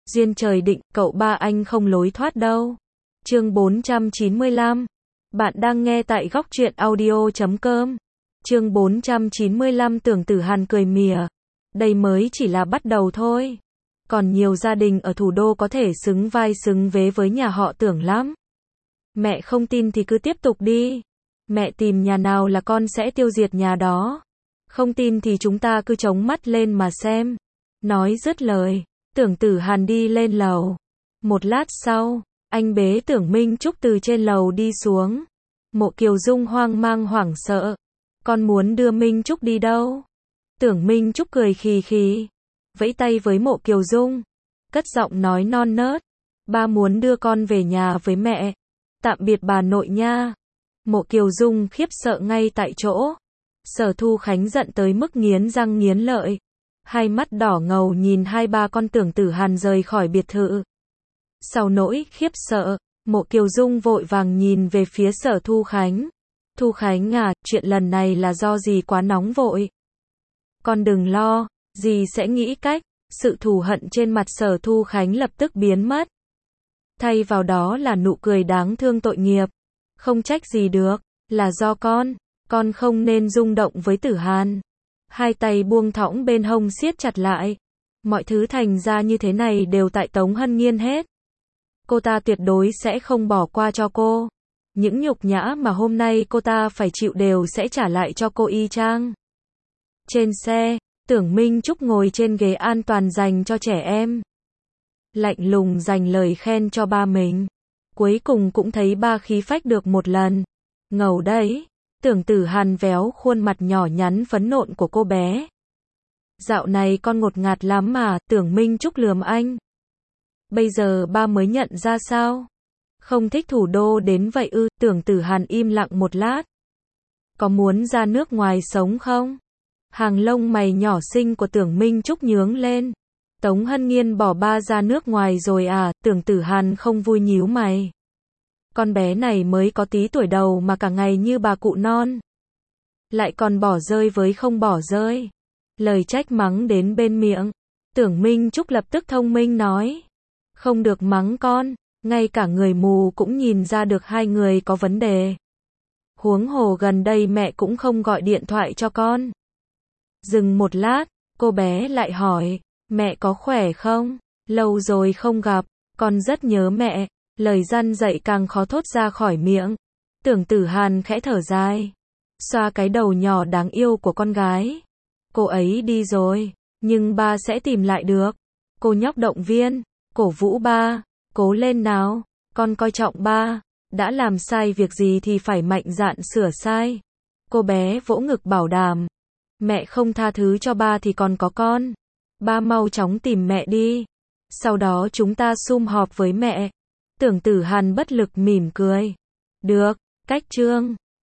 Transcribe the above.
Duyên trời định, cậu ba anh không lối thoát đâu. Chương 495. Bạn đang nghe tại góc truyện audio.com. Chương 495 Tưởng Tử Hàn cười mỉa. Đây mới chỉ là bắt đầu thôi. Còn nhiều gia đình ở thủ đô có thể xứng vai xứng vế với nhà họ Tưởng lắm. Mẹ không tin thì cứ tiếp tục đi. Mẹ tìm nhà nào là con sẽ tiêu diệt nhà đó. Không tin thì chúng ta cứ chống mắt lên mà xem. Nói dứt lời, Tưởng Tử Hàn đi lên lầu. Một lát sau, anh bế Tưởng Minh Trúc từ trên lầu đi xuống. Mộ Kiều Dung hoang mang hoảng sợ. Con muốn đưa Minh Trúc đi đâu? Tưởng Minh Trúc cười khì khì, vẫy tay với Mộ Kiều Dung, cất giọng nói non nớt. Ba muốn đưa con về nhà với mẹ. Tạm biệt bà nội nha. Mộ Kiều Dung khiếp sợ ngay tại chỗ. Sở Thu Khánh giận tới mức nghiến răng nghiến lợi. Hai mắt đỏ ngầu nhìn hai ba con Tưởng Tử Hàn rời khỏi biệt thự. Sau nỗi khiếp sợ, Mộ Kiều Dung vội vàng nhìn về phía Sở Thu Khánh. Thu Khánh à, chuyện lần này là do dì quá nóng vội. Con đừng lo, dì sẽ nghĩ cách. Sự thù hận trên mặt Sở Thu Khánh lập tức biến mất. Thay vào đó là nụ cười đáng thương tội nghiệp. Không trách gì được, là do con không nên rung động với Tử Hàn. Hai tay buông thõng bên hông siết chặt lại. Mọi thứ thành ra như thế này đều tại Tống Hân Nhiên hết. Cô ta tuyệt đối sẽ không bỏ qua cho cô. Những nhục nhã mà hôm nay cô ta phải chịu đều sẽ trả lại cho cô y chang. Trên xe, Tưởng Minh Trúc ngồi trên ghế an toàn dành cho trẻ em. Lạnh lùng dành lời khen cho ba mình. Cuối cùng cũng thấy ba khí phách được một lần. Ngầu đấy. Tưởng Tử Hàn véo khuôn mặt nhỏ nhắn phấn nộn của cô bé. Dạo này con ngột ngạt lắm mà, Tưởng Minh Trúc lườm anh. Bây giờ ba mới nhận ra sao? Không thích thủ đô đến vậy ư? Tưởng Tử Hàn im lặng một lát. Có muốn ra nước ngoài sống không? Hàng lông mày nhỏ xinh của Tưởng Minh Trúc nhướng lên. Tống Hân Nhiên bỏ ba ra nước ngoài rồi à? Tưởng Tử Hàn không vui nhíu mày. Con bé này mới có tí tuổi đầu mà cả ngày như bà cụ non. Lại còn bỏ rơi với không bỏ rơi. Lời trách mắng đến bên miệng. Tưởng Minh Trúc lập tức thông minh nói. Không được mắng con, ngay cả người mù cũng nhìn ra được hai người có vấn đề. Huống hồ gần đây mẹ cũng không gọi điện thoại cho con. Dừng một lát, cô bé lại hỏi, mẹ có khỏe không? Lâu rồi không gặp, con rất nhớ mẹ. Lời răn dạy càng khó thốt ra khỏi miệng. Tưởng Tử Hàn khẽ thở dài, xoa cái đầu nhỏ đáng yêu của con gái. Cô ấy đi rồi, nhưng ba sẽ tìm lại được. Cô nhóc động viên, cổ vũ ba, cố lên nào, con coi trọng ba, đã làm sai việc gì thì phải mạnh dạn sửa sai. Cô bé vỗ ngực bảo đảm, mẹ không tha thứ cho ba thì còn có con. Ba mau chóng tìm mẹ đi, sau đó chúng ta sum họp với mẹ. Tưởng Tử Hàn bất lực mỉm cười. Được, cách trương.